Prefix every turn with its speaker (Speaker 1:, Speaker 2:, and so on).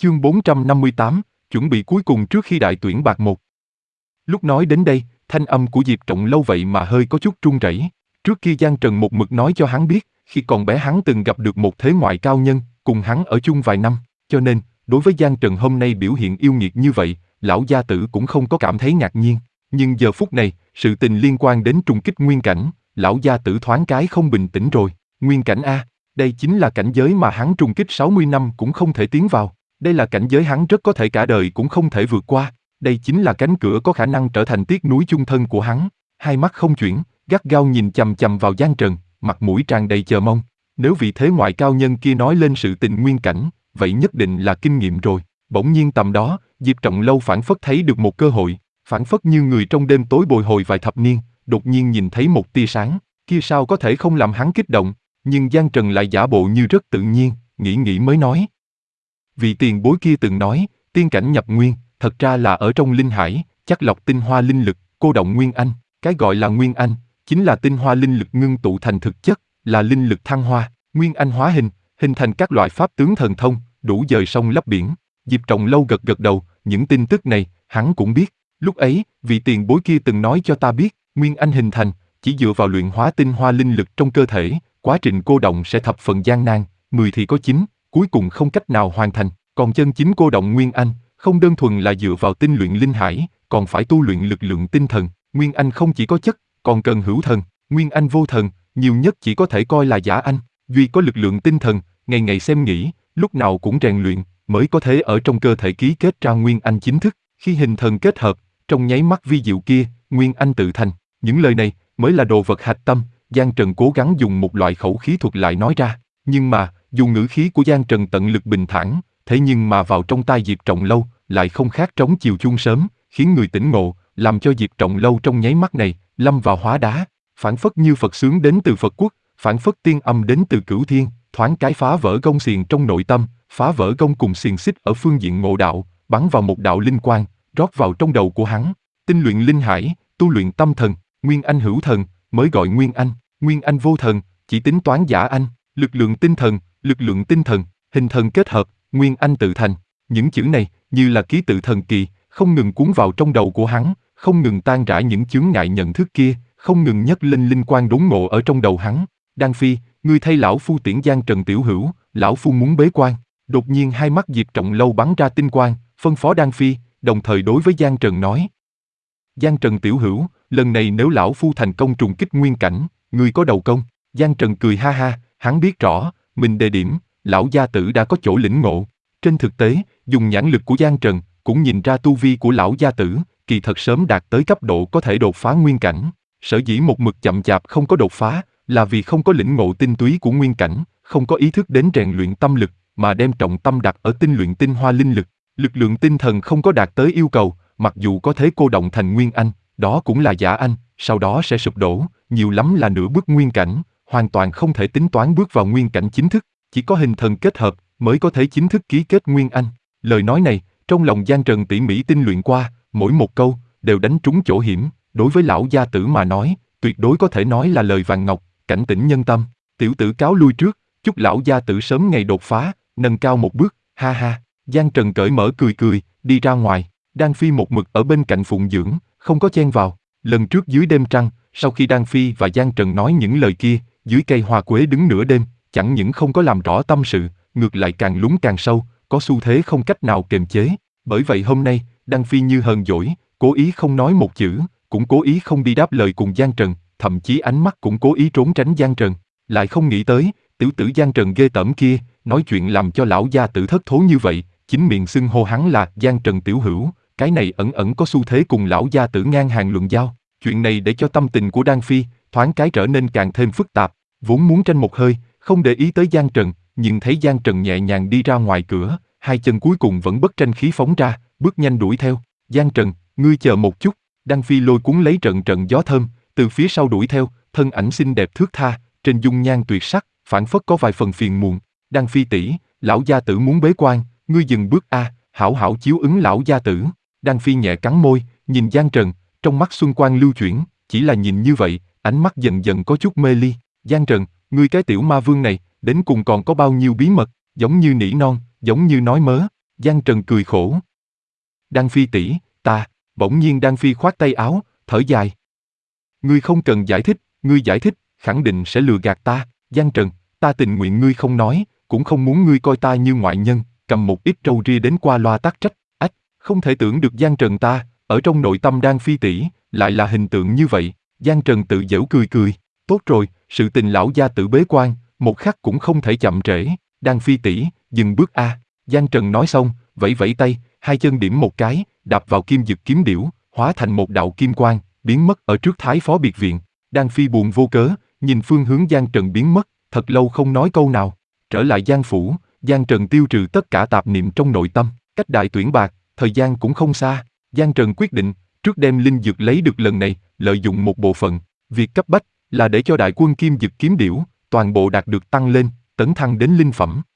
Speaker 1: Chương 458, chuẩn bị cuối cùng trước khi đại tuyển bạc một. Lúc nói đến đây, thanh âm của Diệp Trọng Lâu vậy mà hơi có chút run rẩy. Trước kia Giang Trần một mực nói cho hắn biết, khi còn bé hắn từng gặp được một thế ngoại cao nhân, cùng hắn ở chung vài năm, cho nên, đối với Giang Trần hôm nay biểu hiện yêu nghiệt như vậy, lão gia tử cũng không có cảm thấy ngạc nhiên. Nhưng giờ phút này, sự tình liên quan đến trùng kích nguyên cảnh, lão gia tử thoáng cái không bình tĩnh rồi. Nguyên cảnh A, đây chính là cảnh giới mà hắn trùng kích 60 năm cũng không thể tiến vào. Đây là cảnh giới hắn rất có thể cả đời cũng không thể vượt qua. Đây chính là cánh cửa có khả năng trở thành tiếc núi chung thân của hắn. Hai mắt không chuyển, gắt gao nhìn chằm chằm vào Giang Trần, mặt mũi tràn đầy chờ mong. Nếu vị thế ngoại cao nhân kia nói lên sự tình nguyên cảnh, vậy nhất định là kinh nghiệm rồi. Bỗng nhiên tầm đó, Diệp Trọng Lâu phảng phất thấy được một cơ hội, phảng phất như người trong đêm tối bồi hồi vài thập niên, đột nhiên nhìn thấy một tia sáng, kia sao có thể không làm hắn kích động. Nhưng Giang Trần lại giả bộ như rất tự nhiên, nghĩ nghĩ mới nói. Vị tiền bối kia từng nói, tiên cảnh nhập nguyên, thật ra là ở trong linh hải, chắc lọc tinh hoa linh lực, cô động nguyên anh. Cái gọi là nguyên anh, chính là tinh hoa linh lực ngưng tụ thành thực chất, là linh lực thăng hoa. Nguyên anh hóa hình, hình thành các loại pháp tướng thần thông, đủ dời sông lấp biển. Diệp Trọng Lâu gật gật đầu, những tin tức này, hắn cũng biết. Lúc ấy, vị tiền bối kia từng nói cho ta biết, nguyên anh hình thành, chỉ dựa vào luyện hóa tinh hoa linh lực trong cơ thể, quá trình cô động sẽ thập phần gian nan, 10 thì có 9, cuối cùng không cách nào hoàn thành. Còn chân chính cô động nguyên anh, không đơn thuần là dựa vào tinh luyện linh hải, còn phải tu luyện lực lượng tinh thần. Nguyên anh không chỉ có chất, còn cần hữu thần. Nguyên anh vô thần, nhiều nhất chỉ có thể coi là giả anh. Duy có lực lượng tinh thần, ngày ngày xem nghĩ, lúc nào cũng rèn luyện, mới có thể ở trong cơ thể ký kết ra nguyên anh chính thức. Khi hình thần kết hợp, trong nháy mắt vi diệu kia, nguyên anh tự thành. Những lời này mới là đồ vật hạch tâm. Giang Trần cố gắng dùng một loại khẩu khí thuật lại nói ra. Nhưng mà, dù ngữ khí của Giang Trần tận lực bình thản, thế nhưng mà vào trong tai Diệp Trọng Lâu, lại không khác trống chiều chuông sớm, khiến người tỉnh ngộ, làm cho Diệp Trọng Lâu trong nháy mắt này, lâm vào hóa đá. Phảng phất như Phật sướng đến từ Phật quốc, phảng phất tiên âm đến từ cửu thiên, thoáng cái phá vỡ gông xiềng trong nội tâm, phá vỡ gông cùng xiềng xích ở phương diện ngộ đạo, bắn vào một đạo linh quang, rót vào trong đầu của hắn. Tinh luyện linh hải, tu luyện tâm thần, nguyên anh hữu thần, mới gọi nguyên anh. Nguyên anh vô thần, chỉ tính toán giả anh. Lực lượng tinh thần, hình thần kết hợp, nguyên anh tự thành. Những chữ này, như là ký tự thần kỳ, không ngừng cuốn vào trong đầu của hắn, không ngừng tan rã những chướng ngại nhận thức kia, không ngừng nhấc lên linh quang đốn ngộ ở trong đầu hắn. Đan Phi, ngươi thay lão phu tiễn Giang Trần tiểu hữu, lão phu muốn bế quan. Đột nhiên hai mắt Diệp Trọng Lâu bắn ra tinh quang, phân phó Đan Phi, đồng thời đối với Giang Trần nói. Giang Trần tiểu hữu, lần này nếu lão phu thành công trùng kích nguyên cảnh, ngươi có đầu công. Giang Trần cười ha ha, hắn biết rõ, mình đề điểm, lão gia tử đã có chỗ lĩnh ngộ. Trên thực tế, dùng nhãn lực của Giang Trần, cũng nhìn ra tu vi của lão gia tử, kỳ thật sớm đạt tới cấp độ có thể đột phá nguyên cảnh. Sở dĩ một mực chậm chạp không có đột phá, là vì không có lĩnh ngộ tinh túy của nguyên cảnh, không có ý thức đến rèn luyện tâm lực, mà đem trọng tâm đặt ở tinh luyện tinh hoa linh lực. Lực lượng tinh thần không có đạt tới yêu cầu, mặc dù có thể cô động thành nguyên anh, đó cũng là giả anh, sau đó sẽ sụp đổ, nhiều lắm là nửa bước nguyên cảnh, hoàn toàn không thể tính toán bước vào nguyên cảnh chính thức, chỉ có hình thần kết hợp mới có thể chính thức ký kết nguyên anh. Lời nói này, trong lòng Giang Trần tỉ mỉ tinh luyện qua, mỗi một câu đều đánh trúng chỗ hiểm, đối với lão gia tử mà nói, tuyệt đối có thể nói là lời vàng ngọc, cảnh tỉnh nhân tâm. Tiểu tử cáo lui trước, chúc lão gia tử sớm ngày đột phá, nâng cao một bước, ha ha. Giang Trần cởi mở cười cười, đi ra ngoài. Đan Phi một mực ở bên cạnh phụng dưỡng, không có chen vào. Lần trước dưới đêm trăng, sau khi Đan Phi và Giang Trần nói những lời kia, dưới cây hoa quế đứng nửa đêm, chẳng những không có làm rõ tâm sự, ngược lại càng lún càng sâu, có xu thế không cách nào kiềm chế. Bởi vậy hôm nay, Đan Phi như hờn dỗi, cố ý không nói một chữ, cũng cố ý không đi đáp lời cùng Giang Trần, thậm chí ánh mắt cũng cố ý trốn tránh Giang Trần. Lại không nghĩ tới, tiểu tử Giang Trần ghê tởm kia, nói chuyện làm cho lão gia tử thất thố như vậy, chính miệng xưng hô hắn là Giang Trần tiểu hữu, cái này ẩn ẩn có xu thế cùng lão gia tử ngang hàng luận giao. Chuyện này để cho tâm tình của Đan Phi thoáng cái trở nên càng thêm phức tạp, vốn muốn tranh một hơi, không để ý tới Giang Trần, nhưng thấy Giang Trần nhẹ nhàng đi ra ngoài cửa, hai chân cuối cùng vẫn bất tranh khí phóng ra, bước nhanh đuổi theo. Giang Trần, ngươi chờ một chút. Đan Phi lôi cuốn lấy trận trận gió thơm, từ phía sau đuổi theo, thân ảnh xinh đẹp thướt tha, trên dung nhan tuyệt sắc, phảng phất có vài phần phiền muộn. Đan Phi tỷ, lão gia tử muốn bế quan, ngươi dừng bước a, hảo hảo chiếu ứng lão gia tử. Đan Phi nhẹ cắn môi, nhìn Giang Trần, trong mắt xuân quang lưu chuyển, chỉ là nhìn như vậy, ánh mắt dần dần có chút mê ly. Giang Trần, ngươi cái tiểu ma vương này, đến cùng còn có bao nhiêu bí mật, giống như nỉ non, giống như nói mớ. Giang Trần cười khổ. Đan Phi tỷ, bỗng nhiên Đan Phi khoát tay áo, thở dài. Ngươi không cần giải thích, ngươi giải thích, khẳng định sẽ lừa gạt ta, Giang Trần, ta tình nguyện ngươi không nói, cũng không muốn ngươi coi ta như ngoại nhân, cầm một ít râu ria đến qua loa tắc trách, không thể tưởng được Giang Trần ta, ở trong nội tâm Đan Phi tỷ, lại là hình tượng như vậy, Giang Trần tự giễu cười cười, tốt rồi, sự tình lão gia tử bế quan, một khắc cũng không thể chậm trễ, Đan Phi tỷ, dừng bước a, Giang Trần nói xong, vẫy vẫy tay, hai chân điểm một cái, đạp vào kim dực kiếm điểu, hóa thành một đạo kim quang, biến mất ở trước Thái phó biệt viện. Đan Phi buồn vô cớ, nhìn phương hướng Giang Trần biến mất, thật lâu không nói câu nào. Trở lại Giang phủ, Giang Trần tiêu trừ tất cả tạp niệm trong nội tâm, cách đại tuyển bạc, thời gian cũng không xa. Giang Trần quyết định, trước đem linh dược lấy được lần này, lợi dụng một bộ phận. Việc cấp bách là để cho đại quân kim dực kiếm điểu, toàn bộ đạt được tăng lên, tấn thăng đến linh phẩm.